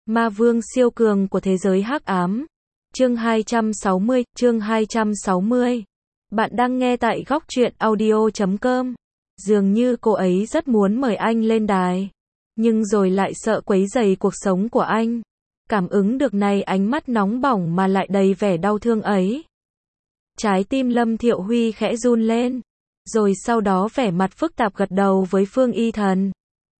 Ma vương siêu cường của thế giới hắc ám. Chương 260. Bạn đang nghe tại góc truyện audio.com. Dường như cô ấy rất muốn mời anh lên đài, nhưng rồi lại sợ quấy rầy cuộc sống của anh. Cảm ứng được này, ánh mắt nóng bỏng mà lại đầy vẻ đau thương ấy. Trái tim Lâm Thiệu Huy khẽ run lên, rồi sau đó vẻ mặt phức tạp gật đầu với Phương Y Thần.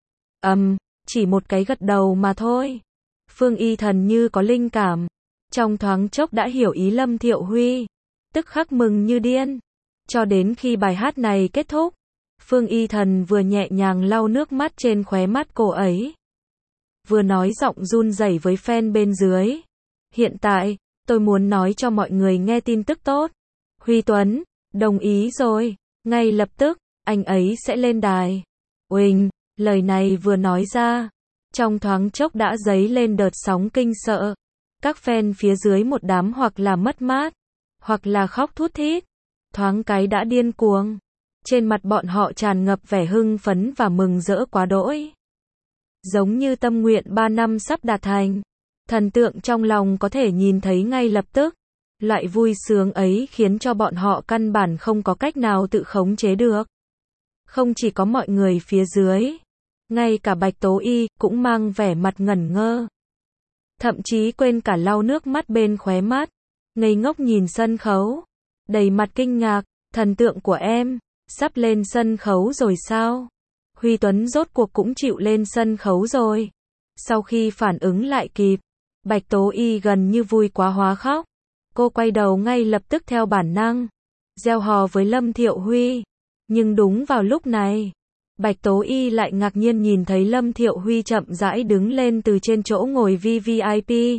Chỉ một cái gật đầu mà thôi. Phương Y Thần như có linh cảm, trong thoáng chốc đã hiểu ý Lâm Thiệu Huy, tức khắc mừng như điên. Cho đến khi bài hát này kết thúc, Phương Y Thần vừa nhẹ nhàng lau nước mắt trên khóe mắt cô ấy, vừa nói giọng run rẩy với fan bên dưới. Hiện tại, tôi muốn nói cho mọi người nghe tin tức tốt. Huy Tuấn đồng ý rồi, ngay lập tức, anh ấy sẽ lên đài. Uỳnh, lời này vừa nói ra, trong thoáng chốc đã dấy lên đợt sóng kinh sợ. Các fan phía dưới một đám hoặc là mất mát, hoặc là khóc thút thít, thoáng cái đã điên cuồng. Trên mặt bọn họ tràn ngập vẻ hưng phấn và mừng rỡ quá đỗi. Giống như tâm nguyện 3 năm sắp đạt thành. Thần tượng trong lòng có thể nhìn thấy ngay lập tức. Loại vui sướng ấy khiến cho bọn họ căn bản không có cách nào tự khống chế được. Không chỉ có mọi người phía dưới, ngay cả Bạch Tố Y cũng mang vẻ mặt ngẩn ngơ. Thậm chí quên cả lau nước mắt bên khóe mắt, ngây ngốc nhìn sân khấu, đầy mặt kinh ngạc. Thần tượng của em sắp lên sân khấu rồi sao? Huy Tuấn rốt cuộc cũng chịu lên sân khấu rồi. Sau khi phản ứng lại kịp, Bạch Tố Y gần như vui quá hóa khóc. Cô quay đầu ngay lập tức theo bản năng, reo hò với Lâm Thiệu Huy. Nhưng đúng vào lúc này, Bạch Tố Y lại ngạc nhiên nhìn thấy Lâm Thiệu Huy chậm rãi đứng lên từ trên chỗ ngồi VVIP.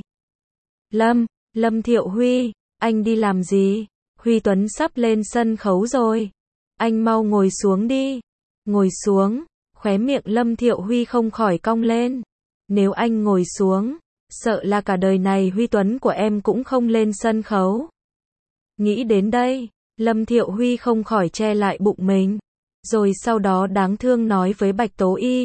Lâm Thiệu Huy, anh đi làm gì? Huy Tuấn sắp lên sân khấu rồi. Anh mau ngồi xuống đi. Ngồi xuống, khóe miệng Lâm Thiệu Huy không khỏi cong lên. Nếu anh ngồi xuống, sợ là cả đời này Huy Tuấn của em cũng không lên sân khấu. Nghĩ đến đây, Lâm Thiệu Huy không khỏi che lại bụng mình. Rồi sau đó đáng thương nói với Bạch Tố Y,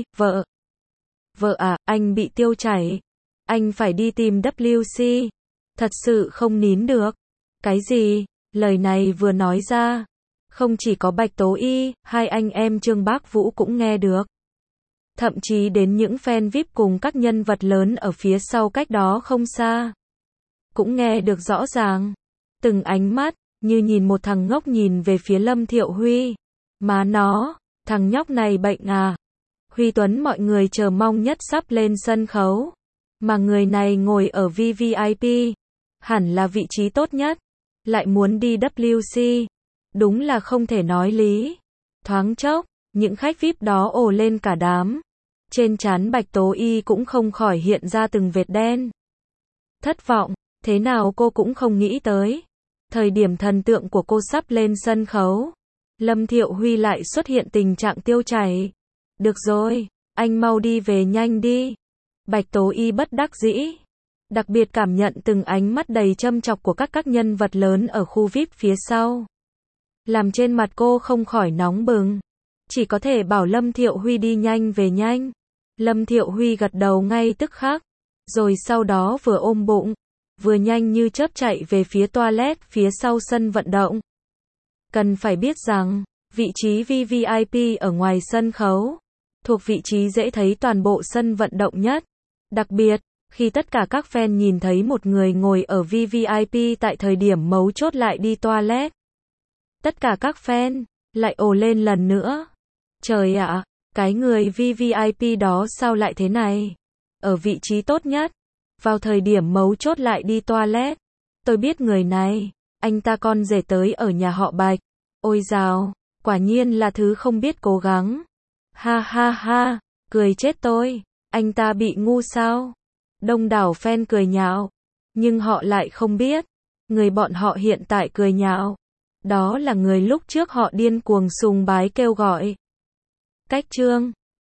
Vợ à, anh bị tiêu chảy. Anh phải đi tìm WC. Thật sự không nín được. Cái gì? Lời này vừa nói ra, không chỉ có Bạch Tố Y, hai anh em Trương Bác Vũ cũng nghe được. Thậm chí đến những fan VIP cùng các nhân vật lớn ở phía sau cách đó không xa, cũng nghe được rõ ràng. Từng ánh mắt, như nhìn một thằng ngốc nhìn về phía Lâm Thiệu Huy. Má nó, thằng nhóc này bệnh à? Huy Tuấn mọi người chờ mong nhất sắp lên sân khấu. Mà người này ngồi ở VVIP, hẳn là vị trí tốt nhất, lại muốn đi WC. Đúng là không thể nói lý. Thoáng chốc, những khách VIP đó ồ lên cả đám. Trên trán Bạch Tố Y cũng không khỏi hiện ra từng vệt đen. Thất vọng, thế nào cô cũng không nghĩ tới. Thời điểm thần tượng của cô sắp lên sân khấu, Lâm Thiệu Huy lại xuất hiện tình trạng tiêu chảy. Được rồi, anh mau đi về nhanh đi. Bạch Tố Y bất đắc dĩ. Đặc biệt cảm nhận từng ánh mắt đầy châm chọc của các nhân vật lớn ở khu VIP phía sau, làm trên mặt cô không khỏi nóng bừng. Chỉ có thể bảo Lâm Thiệu Huy đi nhanh về nhanh. Lâm Thiệu Huy gật đầu ngay tức khắc, rồi sau đó vừa ôm bụng, vừa nhanh như chớp chạy về phía toilet phía sau sân vận động. Cần phải biết rằng, vị trí VVIP ở ngoài sân khấu, thuộc vị trí dễ thấy toàn bộ sân vận động nhất. Đặc biệt, khi tất cả các fan nhìn thấy một người ngồi ở VVIP tại thời điểm mấu chốt lại đi toilet, tất cả các fan lại ồ lên lần nữa. Trời ạ, cái người VVIP đó sao lại thế này? Ở vị trí tốt nhất, vào thời điểm mấu chốt lại đi toilet. Tôi biết người này, anh ta con rể tới ở nhà họ Bạch. Ôi dào, quả nhiên là thứ không biết cố gắng. Ha ha ha, cười chết tôi. Anh ta bị ngu sao? Đông đảo fan cười nhạo, nhưng họ lại không biết, người bọn họ hiện tại cười nhạo, đó là người lúc trước họ điên cuồng sùng bái kêu gọi. Cách chương